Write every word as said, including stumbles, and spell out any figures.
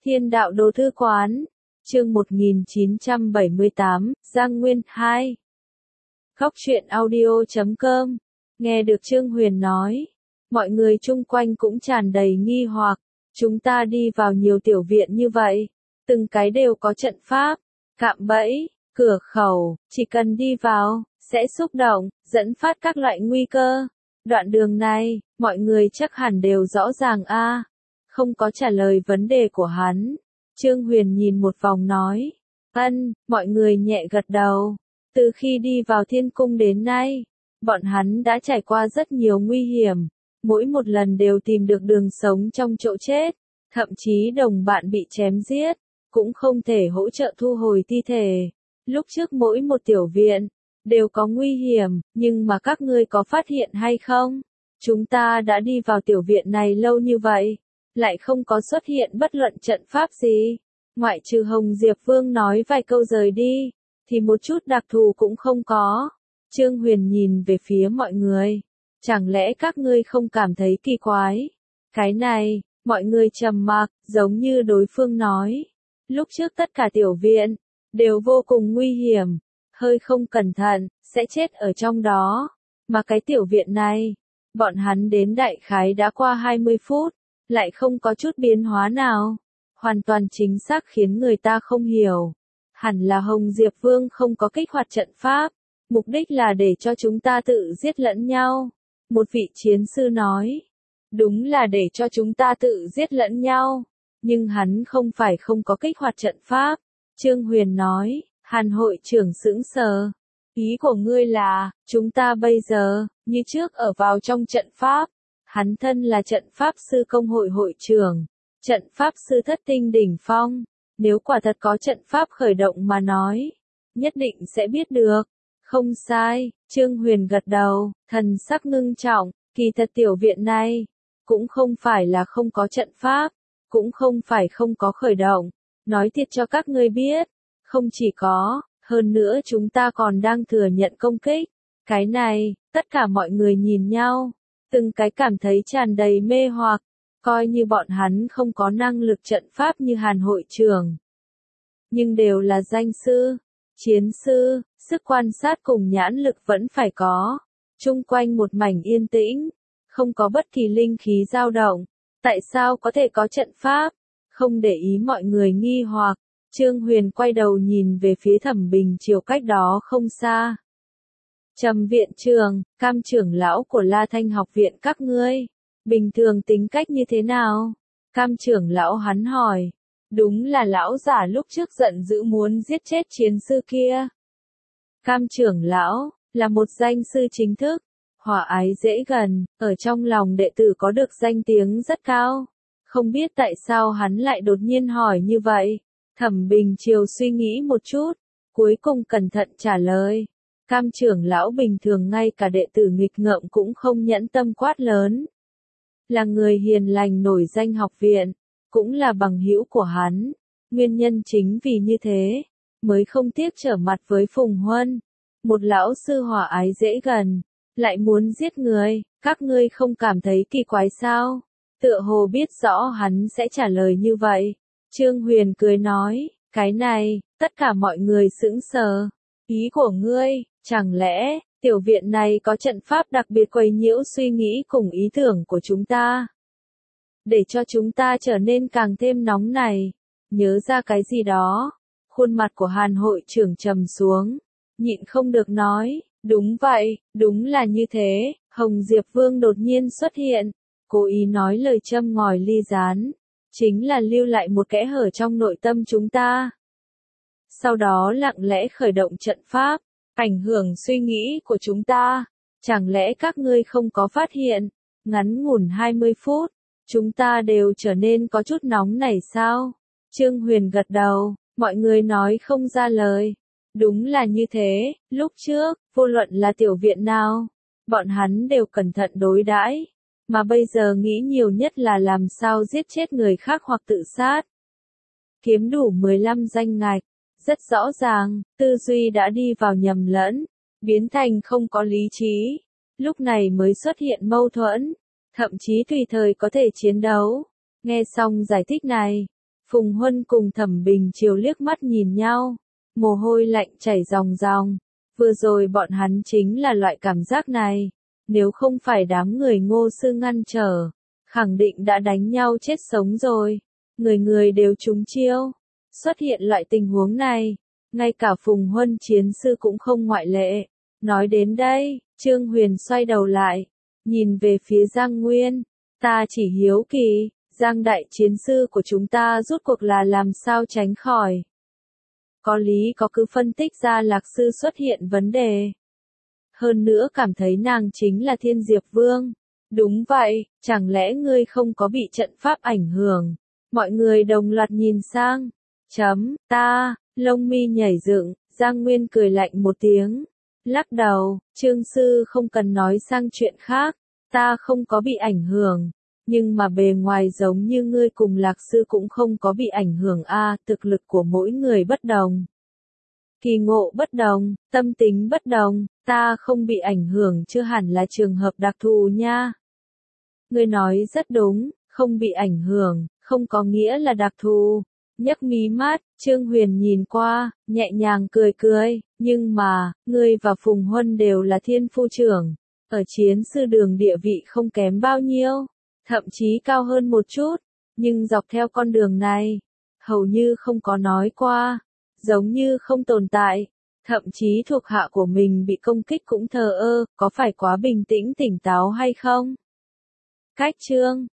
Thiên đạo đồ thư quán, chương một nghìn chín trăm bảy mươi tám, Giang Nguyên hai. Góc truyện audio chấm com, nghe được Trương Huyền nói. Mọi người chung quanh cũng tràn đầy nghi hoặc, chúng ta đi vào nhiều tiểu viện như vậy, từng cái đều có trận pháp, cạm bẫy, cửa khẩu, chỉ cần đi vào, sẽ xúc động, dẫn phát các loại nguy cơ. Đoạn đường này, mọi người chắc hẳn đều rõ ràng a. Không có trả lời vấn đề của hắn. Trương Huyền nhìn một vòng nói. Ân, mọi người nhẹ gật đầu. Từ khi đi vào thiên cung đến nay, bọn hắn đã trải qua rất nhiều nguy hiểm. Mỗi một lần đều tìm được đường sống trong chỗ chết. Thậm chí đồng bạn bị chém giết, cũng không thể hỗ trợ thu hồi thi thể. Lúc trước mỗi một tiểu viện, đều có nguy hiểm, nhưng mà các ngươi có phát hiện hay không? Chúng ta đã đi vào tiểu viện này lâu như vậy, lại không có xuất hiện bất luận trận pháp gì. Ngoại trừ Hồng Diệp Vương nói vài câu rời đi, thì một chút đặc thù cũng không có. Trương Huyền nhìn về phía mọi người. Chẳng lẽ các ngươi không cảm thấy kỳ quái? Cái này, mọi người trầm mặc, giống như đối phương nói. Lúc trước tất cả tiểu viện, đều vô cùng nguy hiểm. Hơi không cẩn thận, sẽ chết ở trong đó. Mà cái tiểu viện này, bọn hắn đến đại khái đã qua hai mươi phút, lại không có chút biến hóa nào. Hoàn toàn chính xác khiến người ta không hiểu. Hẳn là Hồng Diệp Vương không có kích hoạt trận pháp, mục đích là để cho chúng ta tự giết lẫn nhau. Một vị chiến sư nói, đúng là để cho chúng ta tự giết lẫn nhau, nhưng hắn không phải không có kích hoạt trận pháp. Trương Huyền nói. Hàn hội trưởng sững sờ. Ý của ngươi là, chúng ta bây giờ, như trước ở vào trong trận pháp. Hắn thân là trận pháp sư công hội hội trưởng. Trận pháp sư thất tinh đỉnh phong. Nếu quả thật có trận pháp khởi động mà nói, nhất định sẽ biết được. Không sai, Trương Huyền gật đầu, thần sắc ngưng trọng. Kỳ thật tiểu viện này, cũng không phải là không có trận pháp, cũng không phải không có khởi động. Nói thiệt cho các ngươi biết. Không chỉ có, hơn nữa chúng ta còn đang thừa nhận công kích. Cái này, tất cả mọi người nhìn nhau, từng cái cảm thấy tràn đầy mê hoặc, coi như bọn hắn không có năng lực trận pháp như Hàn hội trưởng. Nhưng đều là danh sư, chiến sư, sức quan sát cùng nhãn lực vẫn phải có. Chung quanh một mảnh yên tĩnh, không có bất kỳ linh khí dao động. Tại sao có thể có trận pháp? Không để ý mọi người nghi hoặc. Trương Huyền quay đầu nhìn về phía Thẩm Bình Triều cách đó không xa. Trầm viện trường, Cam trưởng lão của La Thanh học viện các ngươi, bình thường tính cách như thế nào? Cam trưởng lão hắn hỏi. Đúng là lão giả lúc trước giận dữ muốn giết chết chiến sư kia. Cam trưởng lão, là một danh sư chính thức, hòa ái dễ gần, ở trong lòng đệ tử có được danh tiếng rất cao. Không biết tại sao hắn lại đột nhiên hỏi như vậy. Thẩm Bình Triều suy nghĩ một chút, cuối cùng cẩn thận trả lời. Cam trưởng lão bình thường ngay cả đệ tử nghịch ngợm cũng không nhẫn tâm quát lớn. Là người hiền lành nổi danh học viện, cũng là bằng hữu của hắn. Nguyên nhân chính vì như thế, mới không tiếc trở mặt với Phùng Huân. Một lão sư hòa ái dễ gần, lại muốn giết người, các ngươi không cảm thấy kỳ quái sao? Tựa hồ biết rõ hắn sẽ trả lời như vậy. Trương Huyền cười nói, cái này, tất cả mọi người sững sờ. Ý của ngươi, chẳng lẽ, tiểu viện này có trận pháp đặc biệt quấy nhiễu suy nghĩ cùng ý tưởng của chúng ta? Để cho chúng ta trở nên càng thêm nóng này. Nhớ ra cái gì đó. Khuôn mặt của Hàn hội trưởng trầm xuống. Nhịn không được nói, đúng vậy, đúng là như thế. Hồng Diệp Vương đột nhiên xuất hiện. Cố ý nói lời châm ngòi ly gián. Chính là lưu lại một kẽ hở trong nội tâm chúng ta. Sau đó lặng lẽ khởi động trận pháp, ảnh hưởng suy nghĩ của chúng ta. Chẳng lẽ các ngươi không có phát hiện, ngắn ngủn hai mươi phút, chúng ta đều trở nên có chút nóng nảy sao? Trương Huyền gật đầu, mọi người nói không ra lời. Đúng là như thế, lúc trước, vô luận là tiểu viện nào, bọn hắn đều cẩn thận đối đãi. Mà bây giờ nghĩ nhiều nhất là làm sao giết chết người khác hoặc tự sát. Kiếm đủ mười lăm danh ngạch, rất rõ ràng, tư duy đã đi vào nhầm lẫn, biến thành không có lý trí. Lúc này mới xuất hiện mâu thuẫn, thậm chí tùy thời có thể chiến đấu. Nghe xong giải thích này, Phùng Huân cùng Thẩm Bình Chiều liếc mắt nhìn nhau, mồ hôi lạnh chảy ròng ròng. Vừa rồi bọn hắn chính là loại cảm giác này, nếu không phải đám người Ngô Sư ngăn trở, khẳng định đã đánh nhau chết sống rồi. Người người đều trúng chiêu. Xuất hiện loại tình huống này, ngay cả Phùng Huân chiến sư cũng không ngoại lệ. Nói đến đây, Trương Huyền xoay đầu lại, nhìn về phía Giang Nguyên. Ta chỉ hiếu kỳ, Giang đại chiến sư của chúng ta rốt cuộc là làm sao tránh khỏi. Có lý có cứ phân tích ra Lạc sư xuất hiện vấn đề. Hơn nữa cảm thấy nàng chính là Thiên Diệp Vương. Đúng vậy, chẳng lẽ ngươi không có bị trận pháp ảnh hưởng? Mọi người đồng loạt nhìn sang. Chấm, ta, lông mi nhảy dựng, Giang Nguyên cười lạnh một tiếng. Lắc đầu, Trương sư không cần nói sang chuyện khác, ta không có bị ảnh hưởng. Nhưng mà bề ngoài giống như ngươi cùng Lạc sư cũng không có bị ảnh hưởng a, à, thực lực của mỗi người bất đồng. Kỳ ngộ bất đồng, tâm tính bất đồng, ta không bị ảnh hưởng chưa hẳn là trường hợp đặc thù nha. Ngươi nói rất đúng, không bị ảnh hưởng, không có nghĩa là đặc thù. Nhấc mí mắt, Trương Huyền nhìn qua, nhẹ nhàng cười cười, nhưng mà, ngươi và Phùng Huân đều là thiên phu trưởng, ở chiến sư đường địa vị không kém bao nhiêu, thậm chí cao hơn một chút, nhưng dọc theo con đường này, hầu như không có nói qua, giống như không tồn tại, thậm chí thuộc hạ của mình bị công kích cũng thờ ơ, có phải quá bình tĩnh tỉnh táo hay không? Cách chương